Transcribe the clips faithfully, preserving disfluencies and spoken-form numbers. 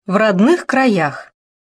В родных краях.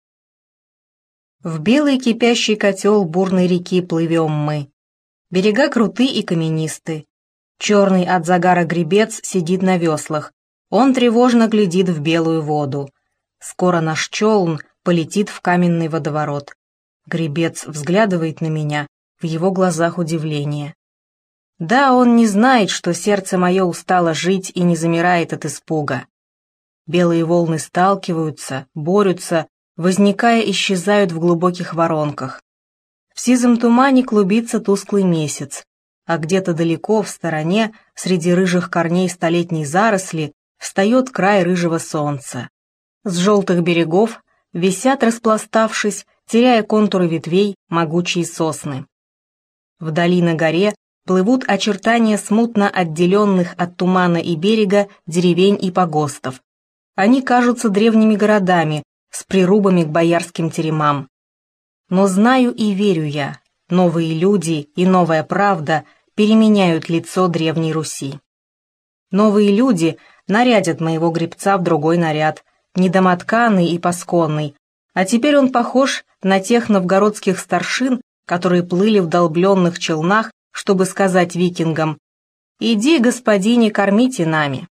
В белый кипящий котел бурной реки плывем мы. Берега круты и каменисты. Черный от загара гребец сидит на веслах. Он тревожно глядит в белую воду. Скоро наш челн полетит в каменный водоворот. Гребец взглядывает на меня, в его глазах удивление. Да, он не знает, что сердце мое устало жить и не замирает от испуга. Белые волны сталкиваются, борются, возникая, исчезают в глубоких воронках. В сизом тумане клубится тусклый месяц, а где-то далеко, в стороне, среди рыжих корней столетней заросли, встает край рыжего солнца. С желтых берегов висят, распластавшись, теряя контуры ветвей, могучие сосны. Вдали на горе плывут очертания смутно отделенных от тумана и берега деревень и погостов. Они кажутся древними городами, с прирубами к боярским теремам. Но знаю и верю я, новые люди и новая правда переменяют лицо древней Руси. Новые люди нарядят моего гребца в другой наряд, недомотканный и пасконный, а теперь он похож на тех новгородских старшин, которые плыли в долбленных челнах, чтобы сказать викингам: «Иди, господине, кормите нами».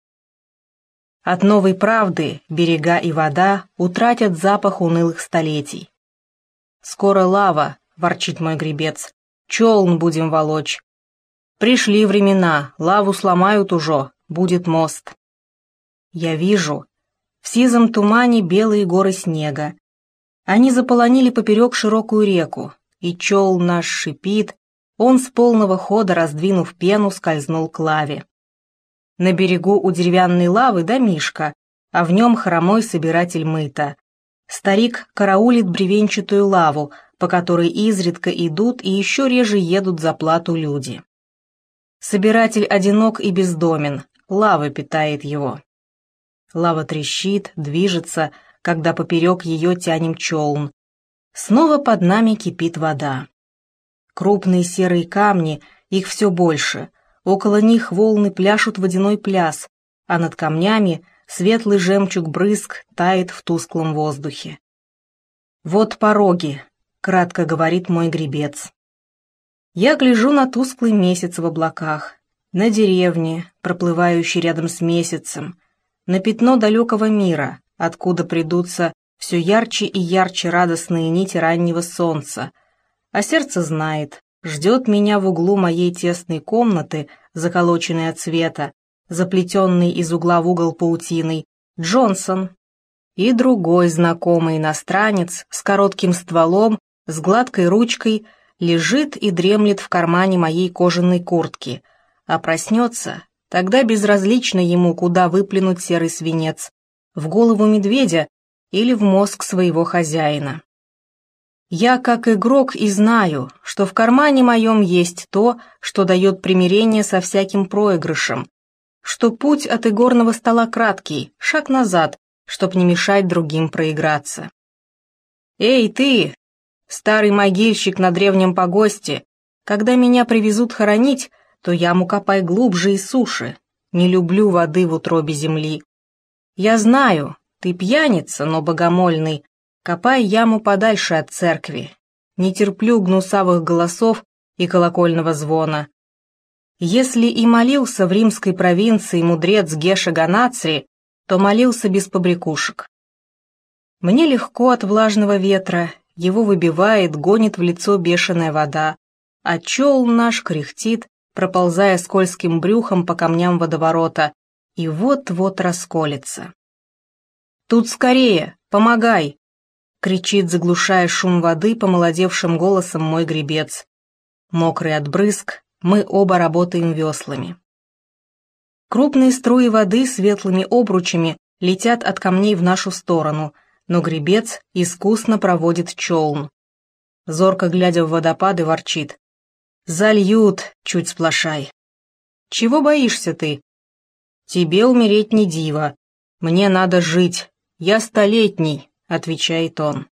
От новой правды берега и вода утратят запах унылых столетий. «Скоро лава», — ворчит мой гребец, — «челн будем волочь». Пришли времена, лаву сломают уже, будет мост. Я вижу, в сизом тумане белые горы снега. Они заполонили поперек широкую реку, и челн наш шипит, он с полного хода, раздвинув пену, скользнул к лаве. На берегу у деревянной лавы домишка, а в нем хромой собиратель мыта. Старик караулит бревенчатую лаву, по которой изредка идут и еще реже едут за плату люди. Собиратель одинок и бездомен, лава питает его. Лава трещит, движется, когда поперек ее тянем челн. Снова под нами кипит вода. Крупные серые камни, их все больше. Около них волны пляшут водяной пляс, а над камнями светлый жемчуг брызг тает в тусклом воздухе. «Вот пороги», — кратко говорит мой гребец. Я гляжу на тусклый месяц в облаках, на деревни, проплывающие рядом с месяцем, на пятно далекого мира, откуда придутся все ярче и ярче радостные нити раннего солнца, а сердце знает, ждет меня в углу моей тесной комнаты, заколоченной от света, заплетенной из угла в угол паутиной, Джонсон. И другой знакомый иностранец с коротким стволом, с гладкой ручкой, лежит и дремлет в кармане моей кожаной куртки, а проснется, тогда безразлично ему, куда выплюнуть серый свинец, в голову медведя или в мозг своего хозяина. Я как игрок и знаю, что в кармане моем есть то, что дает примирение со всяким проигрышем, что путь от игорного стола краткий, шаг назад, чтоб не мешать другим проиграться. «Эй, ты, старый могильщик на древнем погосте, когда меня привезут хоронить, то яму копай глубже и суше, не люблю воды в утробе земли. Я знаю, ты пьяница, но богомольный, копай яму подальше от церкви. Не терплю гнусавых голосов и колокольного звона. Если и молился в римской провинции мудрец Геша Ганацри, то молился без побрякушек. Мне легко от влажного ветра, его выбивает, гонит в лицо бешеная вода, а челн наш кряхтит, проползая скользким брюхом по камням водоворота, и вот-вот расколется. «Тут скорее, помогай!» — кричит, заглушая шум воды помолодевшим голосом мой гребец. Мокрый от брызг, мы оба работаем веслами. Крупные струи воды светлыми обручами летят от камней в нашу сторону, но гребец искусно проводит челн. Зорко глядя в водопады, ворчит: «Зальют, чуть сплошай». «Чего боишься ты?» «Тебе умереть не диво. Мне надо жить. Я столетний», — отвечает он.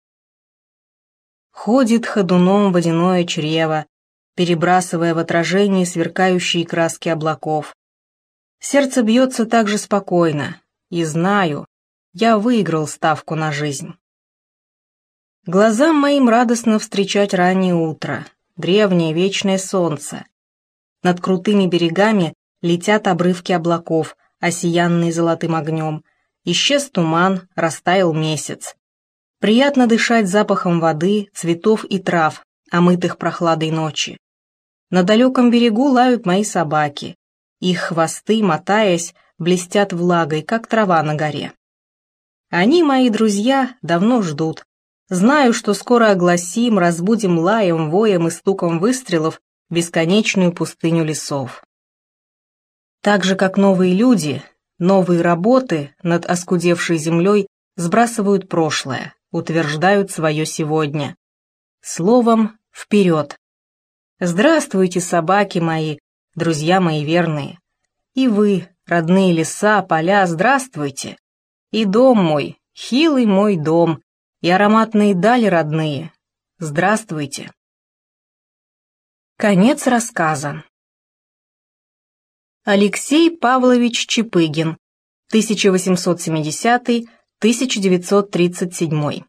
Ходит ходуном водяное чрево, перебрасывая в отражении сверкающие краски облаков. Сердце бьется так же спокойно, и знаю, я выиграл ставку на жизнь. Глазам моим радостно встречать раннее утро, древнее вечное солнце. Над крутыми берегами летят обрывки облаков, осиянные золотым огнем. Исчез туман, растаял месяц. Приятно дышать запахом воды, цветов и трав, омытых прохладой ночи. На далеком берегу лают мои собаки. Их хвосты, мотаясь, блестят влагой, как трава на горе. Они, мои друзья, давно ждут. Знаю, что скоро огласим, разбудим лаем, воем и стуком выстрелов бесконечную пустыню лесов. Так же, как новые люди, новые работы над оскудевшей землей сбрасывают прошлое, утверждают свое сегодня. Словом, вперед! Здравствуйте, собаки мои, друзья мои верные. И вы, родные леса, поля, здравствуйте. И дом мой, хилый мой дом, и ароматные дали родные, здравствуйте. Конец рассказа. Алексей Павлович Чапыгин, тысяча восемьсот семидесятый — тысяча девятьсот тридцать седьмой.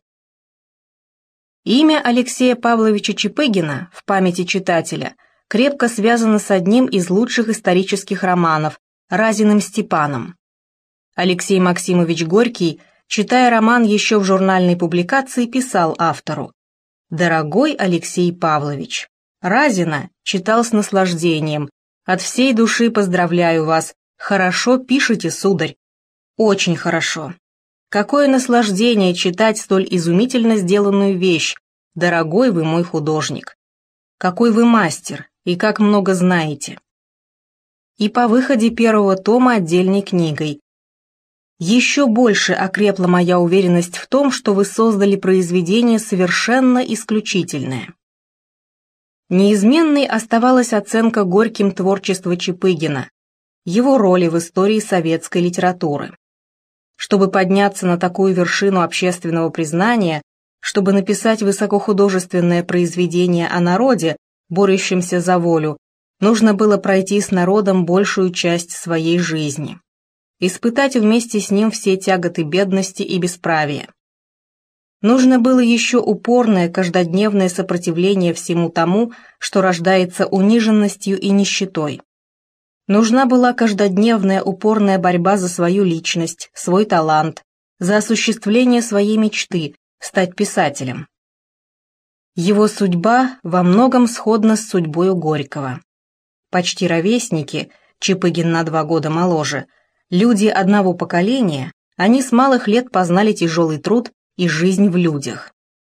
Имя Алексея Павловича Чапыгина в памяти читателя крепко связано с одним из лучших исторических романов Разиным Степаном. Алексей Максимович Горький, читая роман еще в журнальной публикации, писал автору: «Дорогой Алексей Павлович, Разина читал с наслаждением. От всей души поздравляю вас. Хорошо пишете, сударь. Очень хорошо. Какое наслаждение читать столь изумительно сделанную вещь, дорогой вы мой художник. Какой вы мастер и как много знаете». И по выходе первого тома отдельной книгой: «Еще больше окрепла моя уверенность в том, что вы создали произведение совершенно исключительное». Неизменной оставалась оценка Горьким творчества Чапыгина, его роли в истории советской литературы. Чтобы подняться на такую вершину общественного признания, чтобы написать высокохудожественное произведение о народе, борющемся за волю, нужно было пройти с народом большую часть своей жизни, испытать вместе с ним все тяготы бедности и бесправия. Нужно было еще упорное каждодневное сопротивление всему тому, что рождается униженностью и нищетой. Нужна была каждодневная упорная борьба за свою личность, свой талант, за осуществление своей мечты – стать писателем. Его судьба во многом сходна с судьбою Горького. Почти ровесники, Чапыгин на два года моложе, люди одного поколения, они с малых лет познали тяжелый труд и жизнь в людях.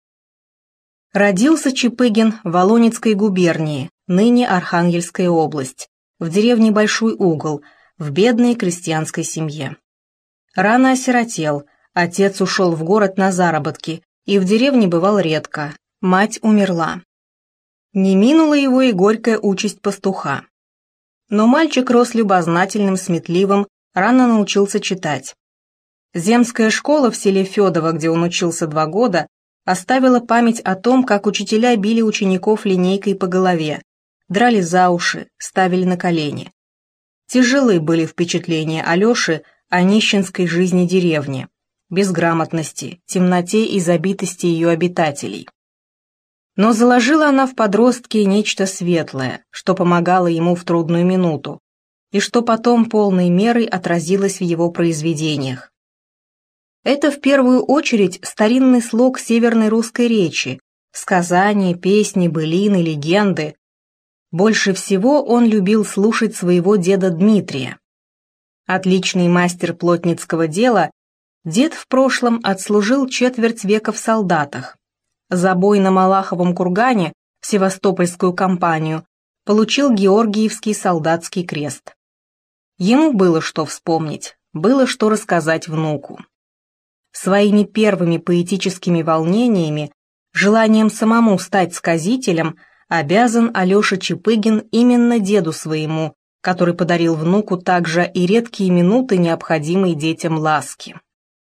Родился Чапыгин в Волынецкой губернии, ныне Архангельская область, в деревне Большой Угол, в бедной крестьянской семье. Рано осиротел, отец ушел в город на заработки и в деревне бывал редко, мать умерла. Не минула его и горькая участь пастуха. Но мальчик рос любознательным, сметливым, рано научился читать. Земская школа в селе Федово, где он учился два года, оставила память о том, как учителя били учеников линейкой по голове, драли за уши, ставили на колени. Тяжелы были впечатления Алеши о нищенской жизни деревни, безграмотности, темноте и забитости ее обитателей. Но заложила она в подростке нечто светлое, что помогало ему в трудную минуту, и что потом полной мерой отразилось в его произведениях. Это в первую очередь старинный слог северной русской речи, сказания, песни, былины, легенды. Больше всего он любил слушать своего деда Дмитрия. Отличный мастер плотницкого дела, дед в прошлом отслужил четверть века в солдатах. За бой на Малаховом кургане в Севастопольскую кампанию получил Георгиевский солдатский крест. Ему было что вспомнить, было что рассказать внуку. Своими первыми поэтическими волнениями, желанием самому стать сказителем, обязан Алеша Чапыгин именно деду своему, который подарил внуку также и редкие минуты, необходимой детям ласки.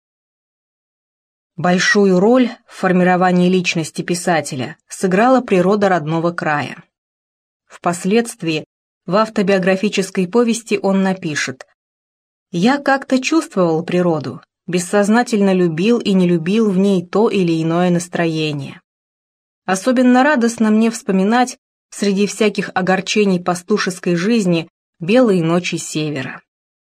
Большую роль в формировании личности писателя сыграла природа родного края. Впоследствии в автобиографической повести он напишет: «Я как-то чувствовал природу, бессознательно любил и не любил в ней то или иное настроение. Особенно радостно мне вспоминать среди всяких огорчений пастушеской жизни белые ночи севера.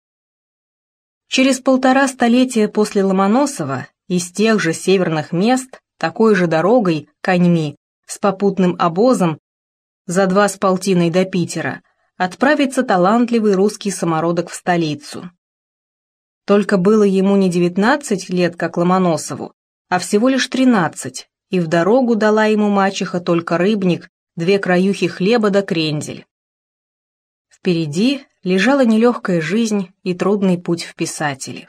Через полтора столетия после Ломоносова из тех же северных мест, такой же дорогой, коньми, с попутным обозом, за два с полтиной до Питера, отправится талантливый русский самородок в столицу. Только было ему не девятнадцать лет, как Ломоносову, а всего лишь тринадцать, и в дорогу дала ему мачеха только рыбник, две краюхи хлеба да крендель. Впереди лежала нелегкая жизнь и трудный путь в писатели.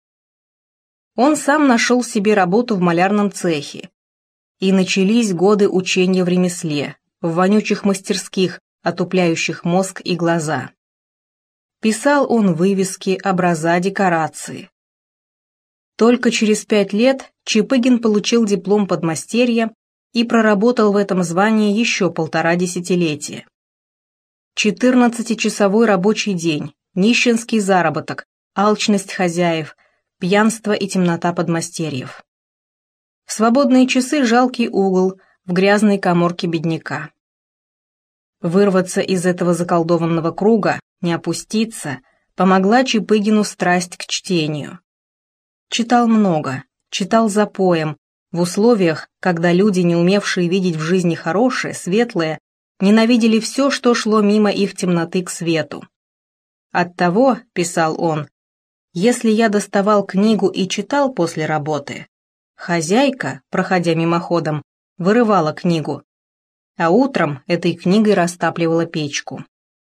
Он сам нашел себе работу в малярном цехе, и начались годы учения в ремесле, в вонючих мастерских, отупляющих мозг и глаза. Писал он вывески, образа, декорации. Только через пять лет Чипыгин получил диплом подмастерья и проработал в этом звании еще полтора десятилетия. четырнадцатичасовой рабочий день, нищенский заработок, алчность хозяев, пьянство и темнота подмастерьев. В свободные часы жалкий угол в грязной каморке бедняка. Вырваться из этого заколдованного круга, не опуститься, помогла Чипыгину страсть к чтению. Читал много, читал запоем, в условиях, когда люди, не умевшие видеть в жизни хорошее, светлое, ненавидели все, что шло мимо их темноты к свету. Оттого, писал он, если я доставал книгу и читал после работы, хозяйка, проходя мимоходом, вырывала книгу, а утром этой книгой растапливала печку.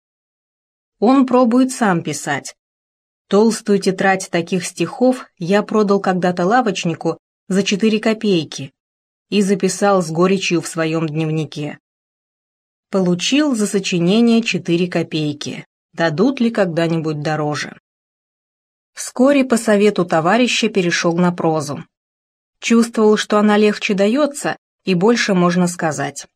Он пробует сам писать. Толстую тетрадь таких стихов я продал когда-то лавочнику за четыре копейки и записал с горечью в своем дневнике. Получил за сочинение четыре копейки. Дадут ли когда-нибудь дороже? Вскоре по совету товарища перешел на прозу. Чувствовал, что она легче дается и больше можно сказать.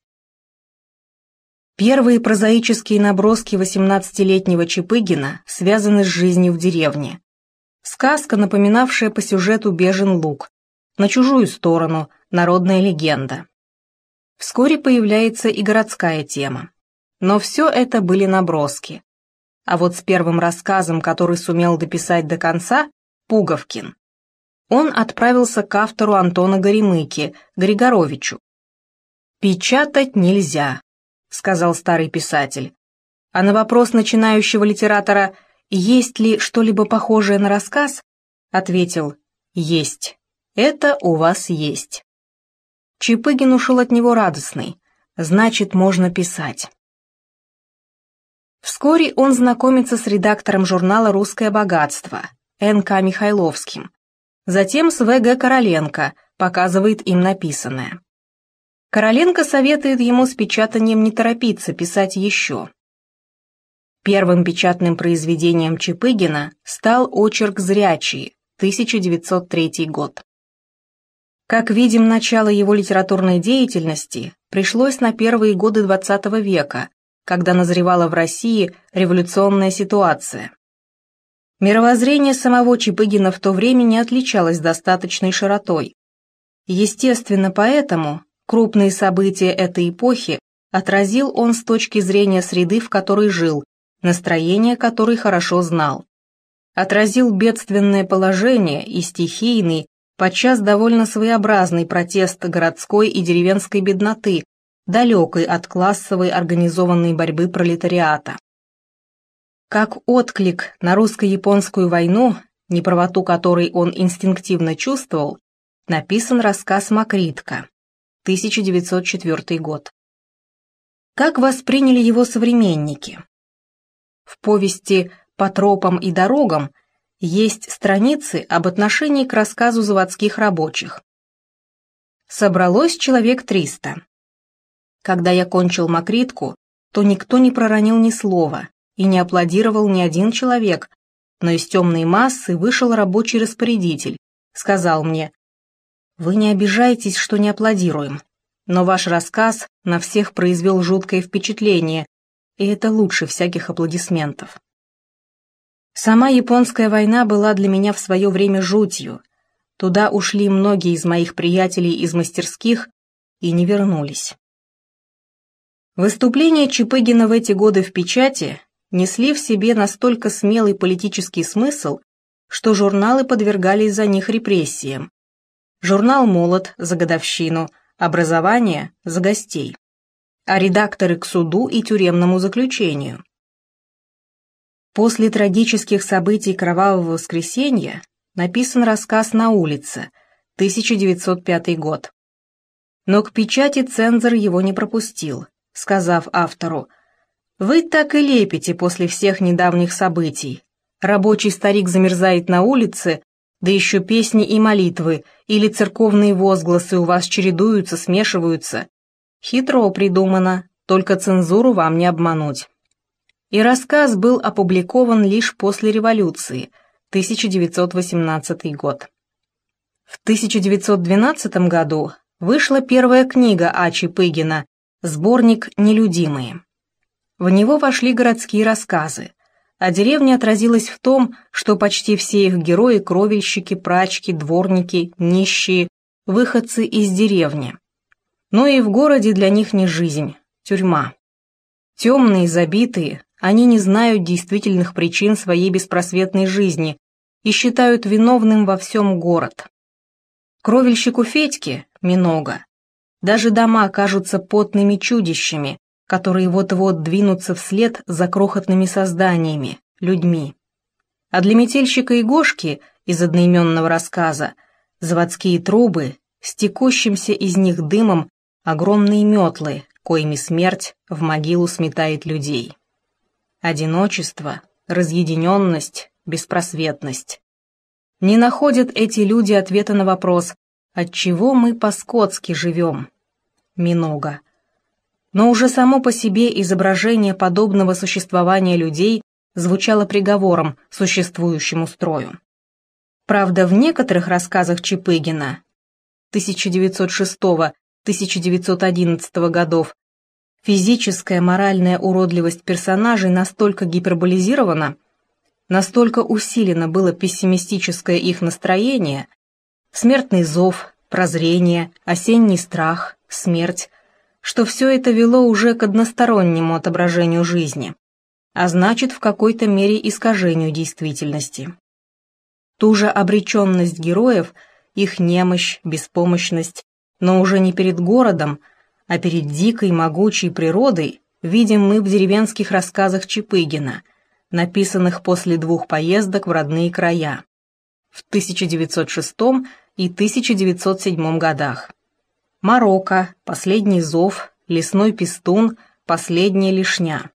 Первые прозаические наброски восемнадцатилетнего Чипыгина связаны с жизнью в деревне. Сказка, напоминавшая по сюжету «Бежен луг», «На чужую сторону», «Народная легенда». Вскоре появляется и городская тема. Но все это были наброски. А вот с первым рассказом, который сумел дописать до конца, «Пуговкин», он отправился к автору Антона Горемыки, Григоровичу. «Печатать нельзя», — сказал старый писатель. А на вопрос начинающего литератора «Есть ли что-либо похожее на рассказ?» ответил «Есть. Это у вас есть». Чипыгин ушел от него радостный. Значит, можно писать. Вскоре он знакомится с редактором журнала «Русское богатство» Н К Михайловским. Затем с В Г Короленко, показывает им написанное. Короленко советует ему с печатанием не торопиться, писать еще. Первым печатным произведением Чипыгина стал очерк «Зрячие», тысяча девятьсот третий год. Как видим, начало его литературной деятельности пришлось на первые годы двадцатого века, когда назревала в России революционная ситуация. Мировоззрение самого Чипыгина в то время не отличалось достаточной широтой. Естественно, поэтому крупные события этой эпохи отразил он с точки зрения среды, в которой жил, настроение которой хорошо знал. Отразил бедственное положение и стихийный, подчас довольно своеобразный протест городской и деревенской бедноты, далекой от классовой организованной борьбы пролетариата. Как отклик на русско-японскую войну, неправоту которой он инстинктивно чувствовал, написан рассказ «Макритка», тысяча девятьсот четвёртый год. Как восприняли его современники? В повести «По тропам и дорогам» есть страницы об отношении к рассказу заводских рабочих. Собралось человек триста. Когда я кончил «Макритку», то никто не проронил ни слова и не аплодировал ни один человек, но из темной массы вышел рабочий распорядитель, сказал мне: «Вы не обижайтесь, что не аплодируем, но ваш рассказ на всех произвел жуткое впечатление, и это лучше всяких аплодисментов». Сама японская война была для меня в свое время жутью, Туда ушли многие из моих приятелей из мастерских и не вернулись. Выступления Чапыгина в эти годы в печати несли в себе настолько смелый политический смысл, что журналы подвергались за них репрессиям. Журнал «Молот» за годовщину, «Образование» за гостей, а редакторы к суду и тюремному заключению. После трагических событий Кровавого воскресенья написан рассказ «На улице», тысяча девятьсот пятый год. Но к печати цензор его не пропустил, сказав автору: «Вы так и лепите после всех недавних событий. Рабочий старик замерзает на улице, да еще песни и молитвы или церковные возгласы у вас чередуются, смешиваются. Хитро придумано, только цензуру вам не обмануть». И рассказ был опубликован лишь после революции, тысяча девятьсот восемнадцатый год. В тысяча девятьсот двенадцатом году вышла первая книга А. Чапыгина, сборник «Нелюдимые». В него вошли городские рассказы, а деревня отразилась в том, что почти все их герои – кровельщики, прачки, дворники, нищие, выходцы из деревни. Но и в городе для них не жизнь, тюрьма. Темные, забитые, они не знают действительных причин своей беспросветной жизни и считают виновным во всем город. Кровельщику Федьке, Минога, даже дома кажутся потными чудищами, которые вот-вот двинутся вслед за крохотными созданиями, людьми. А для метельщика Егошки из одноименного рассказа заводские трубы, с текущимся из них дымом огромные метлы, коими смерть в могилу сметает людей. Одиночество, разъединенность, беспросветность. Не находят эти люди ответа на вопрос, отчего мы по-скотски живем. Минога. Но уже само по себе изображение подобного существования людей звучало приговором существующему строю. Правда, в некоторых рассказах Чапыгина тысяча девятьсот шестого — тысяча девятьсот одиннадцатого годов физическая моральная уродливость персонажей настолько гиперболизирована, настолько усилено было пессимистическое их настроение, смертный зов, прозрение, осенний страх, смерть, что все это вело уже к одностороннему отображению жизни, а значит, в какой-то мере искажению действительности. Ту же обреченность героев, их немощь, беспомощность, но уже не перед городом, а перед дикой, могучей природой видим мы в деревенских рассказах Чапыгина, написанных после двух поездок в родные края, в тысяча девятьсот шестом и тысяча девятьсот седьмом годах. Марокко, последний зов, лесной пестун, последняя лишня.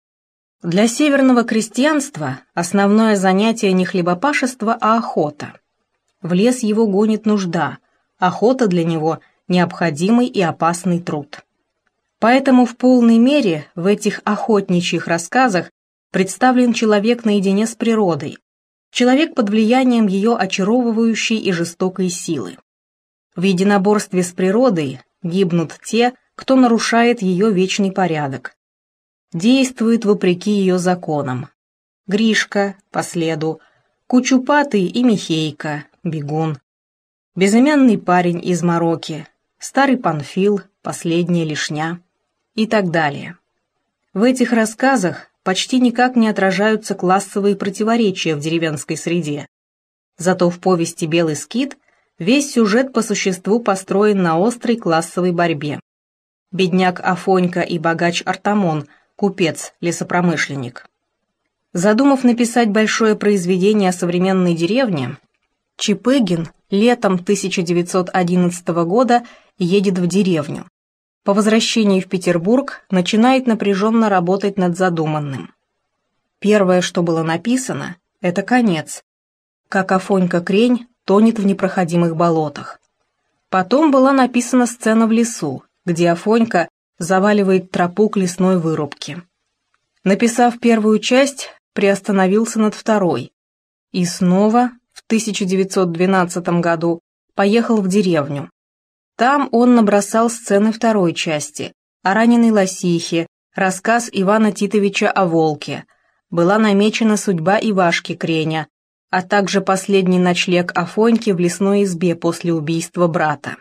Для северного крестьянства основное занятие не хлебопашество, а охота. В лес его гонит нужда, охота для него – необходимый и опасный труд. Поэтому в полной мере в этих охотничьих рассказах представлен человек наедине с природой, человек под влиянием ее очаровывающей и жестокой силы. В единоборстве с природой гибнут те, кто нарушает ее вечный порядок, действует вопреки ее законам. Гришка, по следу, Кучупатый и Михейка, бегун, безымянный парень из Мороки, старый Панфил, последняя лишня и так далее. В этих рассказах почти никак не отражаются классовые противоречия в деревенской среде. Зато в повести «Белый скит» весь сюжет по существу построен на острой классовой борьбе. Бедняк Афонька и богач Артамон, купец, лесопромышленник. Задумав написать большое произведение о современной деревне, Чапыгин летом тысяча девятьсот одиннадцатого года едет в деревню. По возвращении в Петербург начинает напряженно работать над задуманным. Первое, что было написано, это конец, как Афонька Крень тонет в непроходимых болотах. Потом была написана сцена в лесу, где Афонька заваливает тропу к лесной вырубке. Написав первую часть, приостановился над второй и снова в тысяча девятьсот двенадцатом году поехал в деревню. Там он набросал сцены второй части о раненой лосихе, рассказ Ивана Титовича о волке. Была намечена судьба Ивашки Креня, а также последний ночлег Афоньки в лесной избе после убийства брата.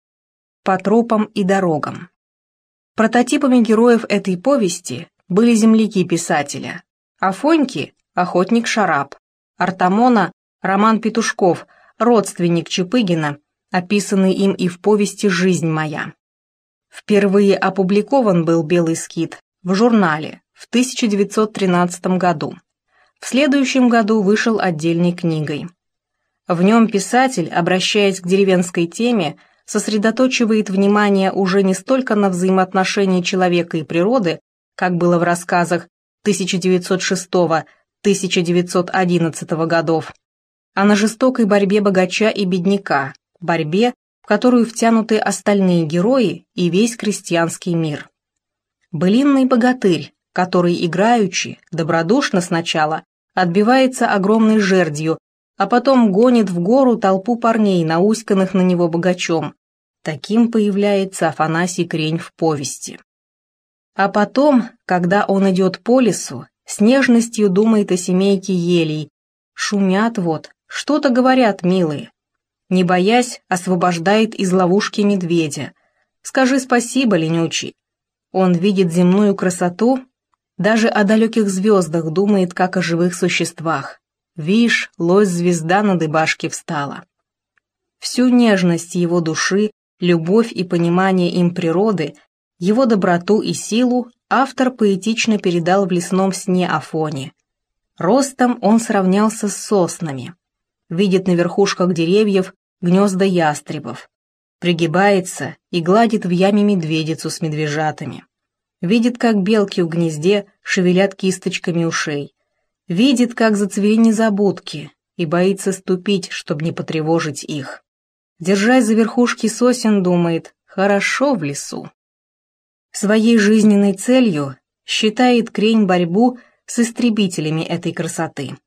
По тропам и дорогам. Прототипами героев этой повести были земляки писателя. Афоньки – охотник Шарап, Артамона – Роман Петушков, родственник Чапыгина, описанный им и в повести «Жизнь моя». Впервые опубликован был «Белый скит» в журнале в тысяча девятьсот тринадцатом году. В следующем году вышел отдельной книгой. В нем писатель, обращаясь к деревенской теме, сосредоточивает внимание уже не столько на взаимоотношении человека и природы, как было в рассказах тысяча девятьсот шестого — тысяча девятьсот одиннадцатого годов, а на жестокой борьбе богача и бедняка, борьбе, в которую втянуты остальные герои и весь крестьянский мир. Былинный богатырь, который играючи, добродушно сначала, отбивается огромной жердью, а потом гонит в гору толпу парней, науськанных на него богачом. Таким появляется Афанасий Крень в повести. А потом, когда он идет по лесу, с нежностью думает о семейке елей. Шумят вот, что-то говорят, милые. Не боясь, освобождает из ловушки медведя. Скажи спасибо, ленючий. Он видит земную красоту, даже о далеких звездах думает, как о живых существах. Вишь, лось-звезда на дыбашке встала. Всю нежность его души, любовь и понимание им природы, его доброту и силу автор поэтично передал в лесном сне Афоне. Ростом он сравнялся с соснами. Видит на верхушках деревьев гнезда ястребов. Пригибается и гладит в яме медведицу с медвежатами. Видит, как белки в гнезде шевелят кисточками ушей. Видит, как зацвели незабудки, и боится ступить, чтобы не потревожить их. Держась за верхушки сосен, думает, хорошо в лесу. Своей жизненной целью считает Крень борьбу с истребителями этой красоты.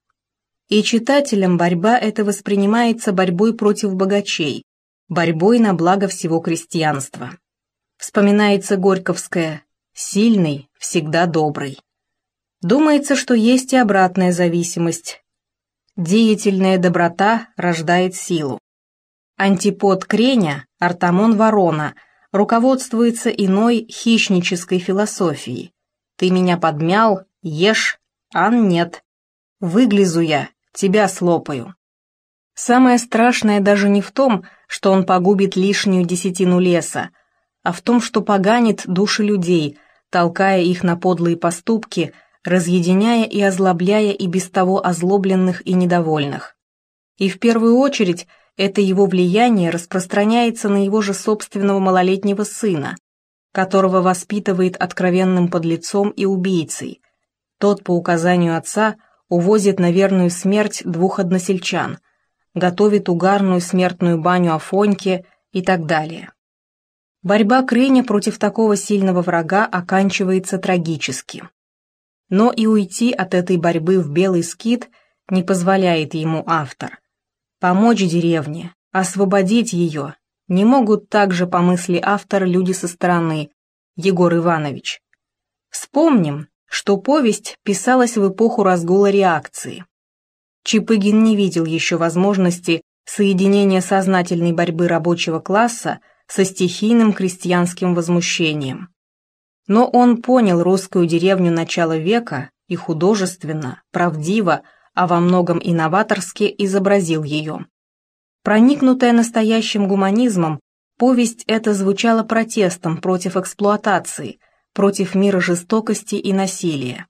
И читателям борьба эта воспринимается борьбой против богачей, борьбой на благо всего крестьянства. Вспоминается Горьковское «Сильный, всегда добрый». Думается, что есть и обратная зависимость. Деятельная доброта рождает силу. Антипод Креня, Артамон Ворона, руководствуется иной хищнической философией. Ты меня подмял, ешь, ан нет. Выглезу я, тебя слопаю. Самое страшное даже не в том, что он погубит лишнюю десятину леса, а в том, что поганит души людей, толкая их на подлые поступки, разъединяя и озлобляя и без того озлобленных и недовольных. И в первую очередь это его влияние распространяется на его же собственного малолетнего сына, которого воспитывает откровенным подлецом и убийцей. Тот, по указанию отца, увозит на верную смерть двух односельчан, готовит угарную смертную баню Афоньке и так далее. Борьба Креня против такого сильного врага оканчивается трагически. Но и уйти от этой борьбы в белый скит не позволяет ему автор. Помочь деревне, освободить ее не могут также, по мысли автора, люди со стороны, Егор Иванович. Вспомним, что повесть писалась в эпоху разгула реакции. Чапыгин не видел еще возможности соединения сознательной борьбы рабочего класса со стихийным крестьянским возмущением. Но он понял русскую деревню начала века и художественно, правдиво, а во многом и новаторски изобразил ее. Проникнутая настоящим гуманизмом, повесть эта звучала протестом против эксплуатации, против мира жестокости и насилия.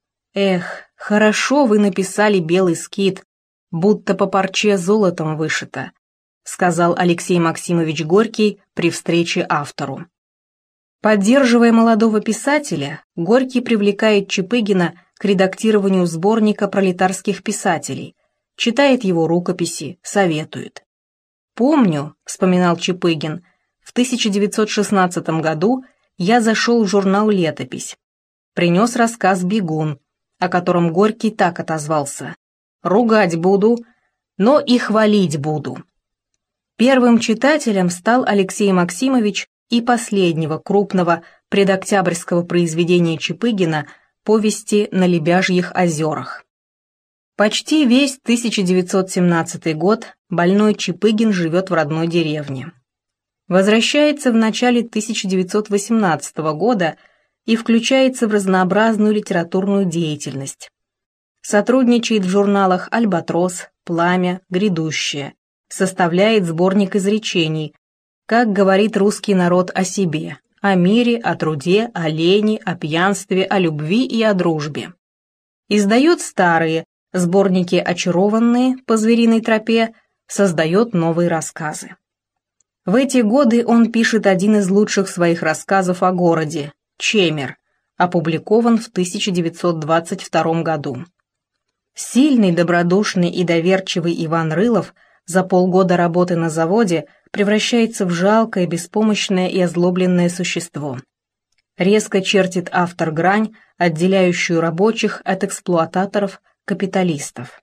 «Эх, хорошо вы написали «Белый скит», будто по парче золотом вышито», сказал Алексей Максимович Горький при встрече автору. Поддерживая молодого писателя, Горький привлекает Чапыгина к редактированию сборника пролетарских писателей, читает его рукописи, советует. «Помню», — вспоминал Чапыгин, — «в тысяча девятьсот шестнадцатом году я зашел в журнал «Летопись». Принес рассказ «Бегун», о котором Горький так отозвался: «Ругать буду, но и хвалить буду». Первым читателем стал Алексей Максимович и последнего крупного предоктябрьского произведения Чапыгина повести «На Лебяжьих озерах». Почти весь тысяча девятьсот семнадцатый год больной Чипыгин живет в родной деревне. Возвращается в начале тысяча девятьсот восемнадцатого года и включается в разнообразную литературную деятельность. Сотрудничает в журналах «Альбатрос», «Пламя», «Грядущее», составляет сборник изречений «Как говорит русский народ о себе», о мире, о труде, о лени, о пьянстве, о любви и о дружбе. Издает старые, сборники «Очарованные» по звериной тропе, создает новые рассказы. В эти годы он пишет один из лучших своих рассказов о городе «Чемер», опубликован в тысяча девятьсот двадцать втором году. Сильный, добродушный и доверчивый Иван Рылов за полгода работы на заводе превращается в жалкое, беспомощное и озлобленное существо. Резко чертит автор грань, отделяющую рабочих от эксплуататоров, капиталистов.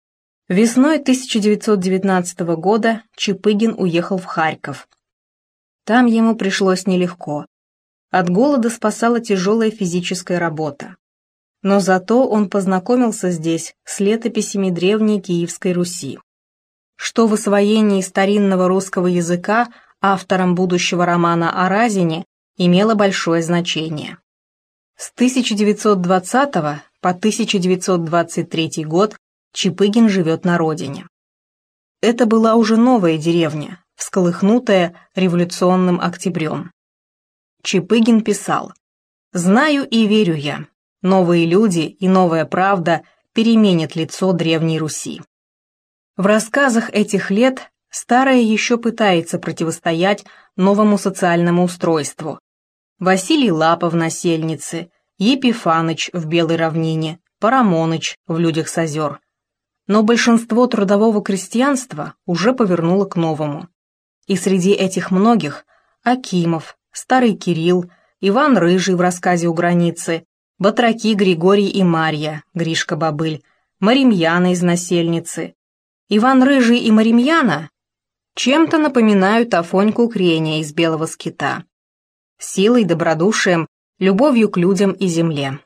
Весной тысяча девятьсот девятнадцатого года Чипыгин уехал в Харьков. Там ему пришлось нелегко. От голода спасала тяжелая физическая работа. Но зато он познакомился здесь с летописями древней Киевской Руси, что в освоении старинного русского языка автором будущего романа о Разине имело большое значение. С тысяча девятьсот двадцатого по тысяча девятьсот двадцать третий год Чипыгин живет на родине. Это была уже новая деревня, всколыхнутая революционным октябрем. Чипыгин писал: «Знаю и верю я, новые люди и новая правда переменят лицо Древней Руси». В рассказах этих лет старое еще пытается противостоять новому социальному устройству. Василий Лапа в «Насельнице», Епифаныч в «Белой равнине», Парамоныч в «Людях с озер». Но большинство трудового крестьянства уже повернуло к новому. И среди этих многих Акимов, Старый Кирилл, Иван Рыжий в рассказе «У границы», батраки Григорий и Марья, Гришка Бобыль, Маримьяна из «Насельницы». Иван Рыжий и Маримьяна чем-то напоминают Афоньку Креня из «Белого скита», силой, добродушием, любовью к людям и земле.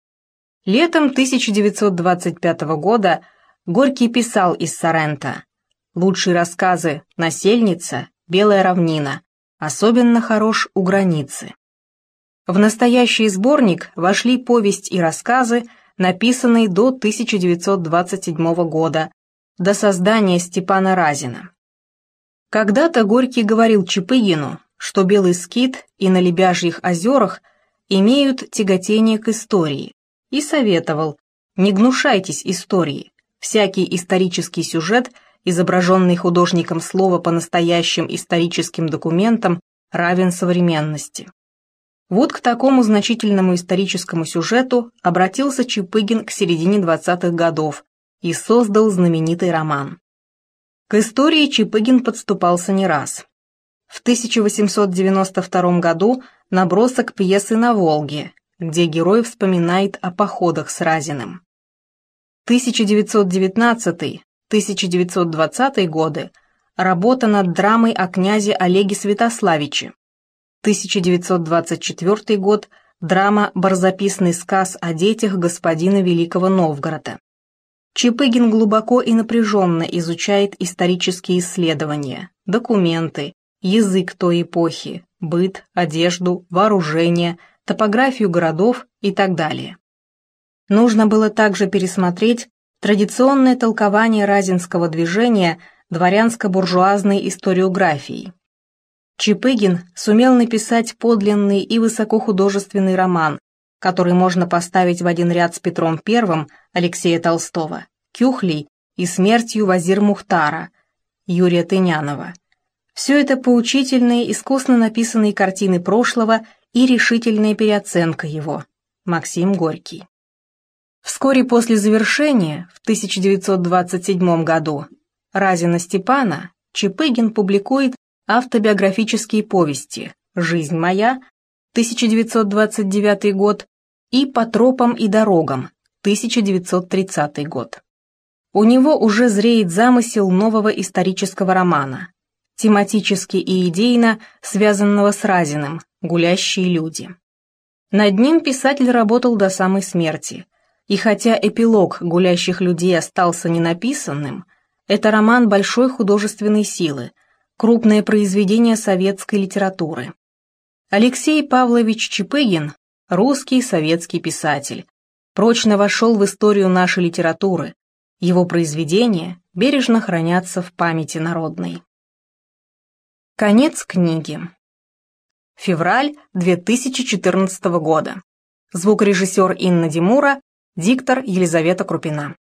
Летом тысяча девятьсот двадцать пятого года Горький писал из Соренто: «Лучшие рассказы «Насельница», «Белая равнина», особенно хорош «У границы». В настоящий сборник вошли повесть и рассказы, написанные до тысяча девятьсот двадцать седьмого года, до создания Степана Разина. Когда-то Горький говорил Чипыгину, что «Белый скит» и «На Лебяжьих озерах» имеют тяготение к истории, и советовал: не гнушайтесь истории, всякий исторический сюжет, изображенный художником слова по настоящим историческим документам, равен современности. Вот к такому значительному историческому сюжету обратился Чипыгин к середине двадцатых годов и создал знаменитый роман. К истории Чипыгин подступался не раз. В тысяча восемьсот девяносто втором году набросок пьесы «На Волге», где герой вспоминает о походах с Разиным. тысяча девятьсот девятнадцатый — тысяча девятьсот двадцатый годы работа над драмой о князе Олеге Святославиче. тысяча девятьсот двадцать четвёртый год драма «Барзаписный сказ о детях господина Великого Новгорода». Чипыгин глубоко и напряженно изучает исторические исследования, документы, язык той эпохи, быт, одежду, вооружение, топографию городов и так далее. Нужно было также пересмотреть традиционное толкование разинского движения дворянско-буржуазной историографией. Чипыгин сумел написать подлинный и высокохудожественный роман, который можно поставить в один ряд с Петром Первым Алексея Толстого, Кюхлей и смертью Вазир-Мухтара Юрия Тынянова. Все это поучительные, искусно написанные картины прошлого и решительная переоценка его. Максим Горький. Вскоре после завершения, в тысяча девятьсот двадцать седьмом году, Разина Степана, Чипыгин публикует автобиографические повести «Жизнь моя» тысяча девятьсот двадцать девятый год и «По тропам и дорогам» тысяча девятьсот тридцатый год. У него уже зреет замысел нового исторического романа, тематически и идейно связанного с Разиным «Гулящие люди». Над ним писатель работал до самой смерти, И хотя эпилог «Гулящих людей» остался ненаписанным, это роман большой художественной силы, крупное произведение советской литературы. Алексей Павлович Чапыгин – русский советский писатель, прочно вошел в историю нашей литературы. Его произведения бережно хранятся в памяти народной. Конец книги. Февраль две тысячи четырнадцатого года. Звукорежиссер Инна Димура, диктор Елизавета Крупина.